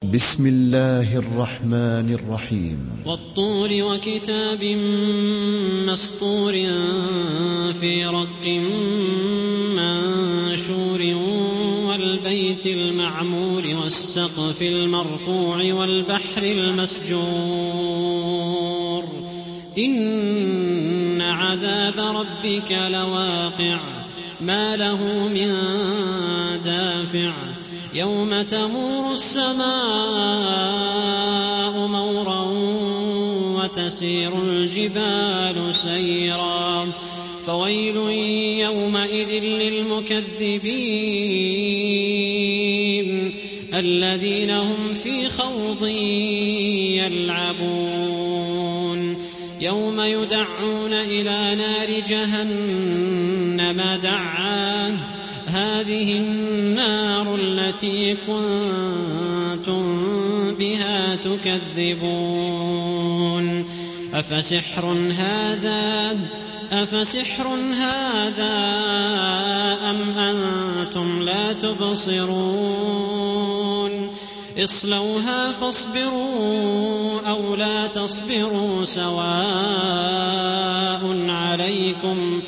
بسم الله الرحمن الرحيم والطور وكتاب مسطور في رق منشور والبيت المعمور والسقف المرفوع والبحر المسجور إن عذاب ربك لواقع ما له من دافع يوم تمور السماء مورا وتسير الجبال سيرا فويل يومئذ للمكذبين الذين هم في خوض يلعبون يوم يدعون إلى نار جهنم دعا هذه النار التي كنتم بها تكذبون أفسحر هذا أم أنتم لا تبصرون اصلوها فاصبروا أو لا تصبروا سواء عليكم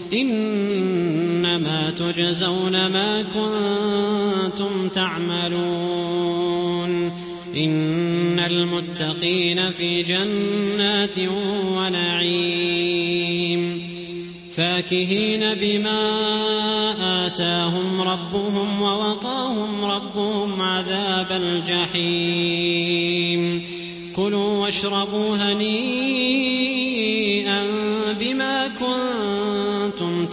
إنما تجزون ما كنتم تعملون إن المتقين في جنات ونعيم فاكهين بما آتاهم ربهم ووقاهم ربهم عذاب الجحيم كلوا واشربوا هنيئا بما كنتم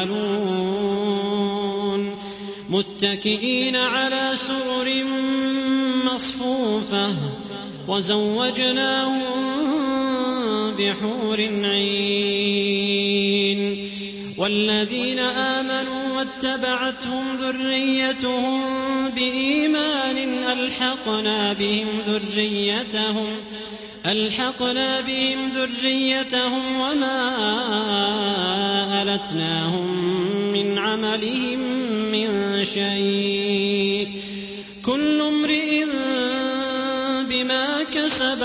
تعملون متكئين على سرر مصفوفة وزوجناهم بحور عين والذين آمنوا واتبعتهم ذريتهم بإيمان ألحقنا بهم ذريتهم وما ألتناهم من عملهم من شيء كل امرئ بما كسب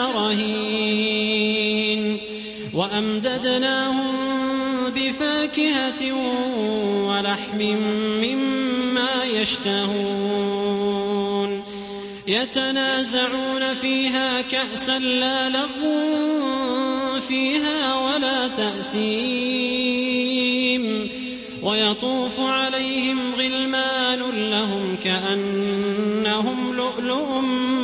رهين وأمددناهم بفاكهة ولحم مما يشتهون يتنازعون فيها كأسا لا لغو فيها ولا تأثيم ويطوف عليهم غلمان لهم كأنهم لؤلؤ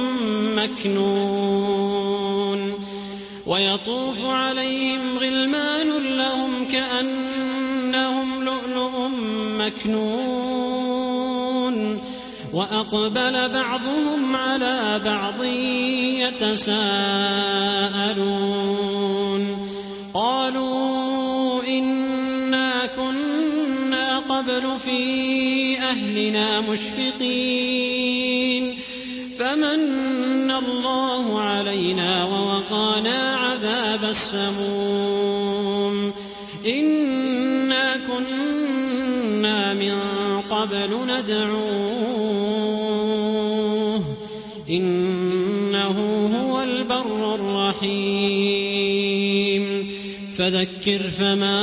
مكنون وأقبل بعضهم على بعض يتساءلون قالوا إنا كنا قبل في أهلنا مشفقين فمن الله علينا ووقانا عذاب السموم إنا كنا من قبل ندعوه إنه هو البر الرحيم فذكر فما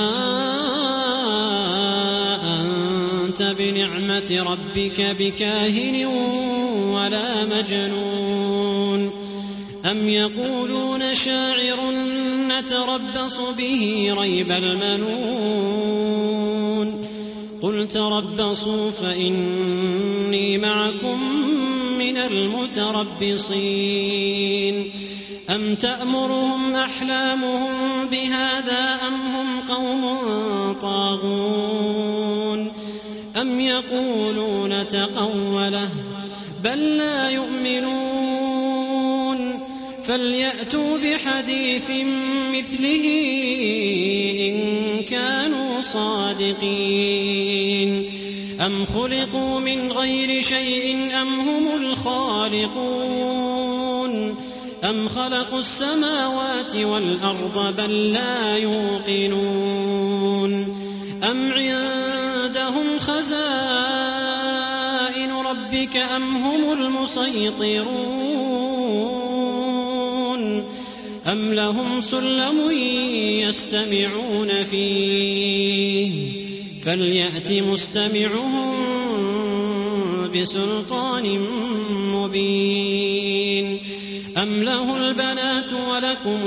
أنت بنعمة ربك بكاهن ولا مجنون أم يقولون شاعر نتربص به ريب المنون قل تربصوا فإني معكم من المتربصين أم تأمرهم أحلامهم بهذا أم هم قوم طاغون أم يقولون تقوله بل لا يؤمنون فليأتوا بحديث مثله إن كانوا صادقين أم خلقوا من غير شيء أم هم الخالقون أم خلقوا السماوات والأرض بل لا يوقنون أم عندهم خزائن ربك أم هم المسيطرون أم لهم سلم يستمعون فيه فليأت مستمعهم بسلطان مبين أم له البنات ولكم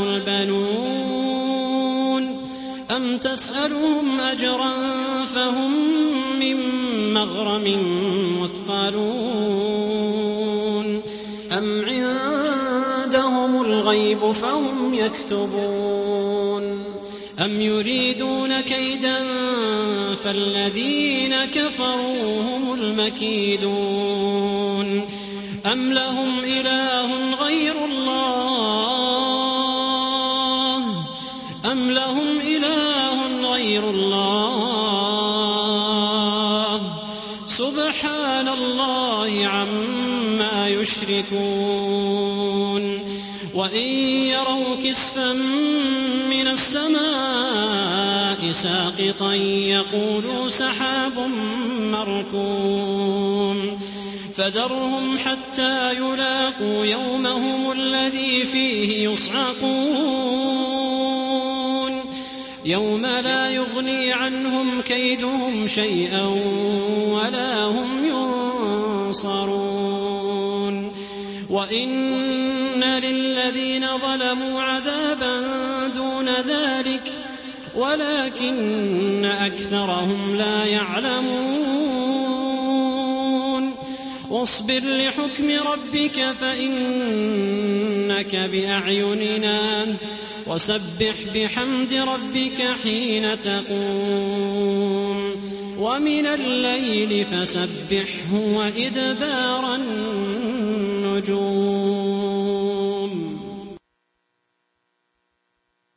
البنون أم تسألهم أجرا فهم من مغرم مثقلون أم عندهم الغيب فهم يكتبون أم يريدون كيدا فالذين كفروا هم المكيدون أم لهم إله غير الله سبحان الله عما يشركون وإن يروا كسفا من السماء ساقطا يقولوا سحاب مركوم فذرهم حتى يلاقوا يومهم الذي فيه يصعقون يوم لا يغني عنهم كيدهم شيئا ولا هم ينصرون وإن للذين ظلموا عذابا دون ذلك ولكن أكثرهم لا يعلمون واصبر لحكم ربك فإنك بأعيننا وسبح بحمد ربك حين تقوم ومن الليل فسبحه وإدبار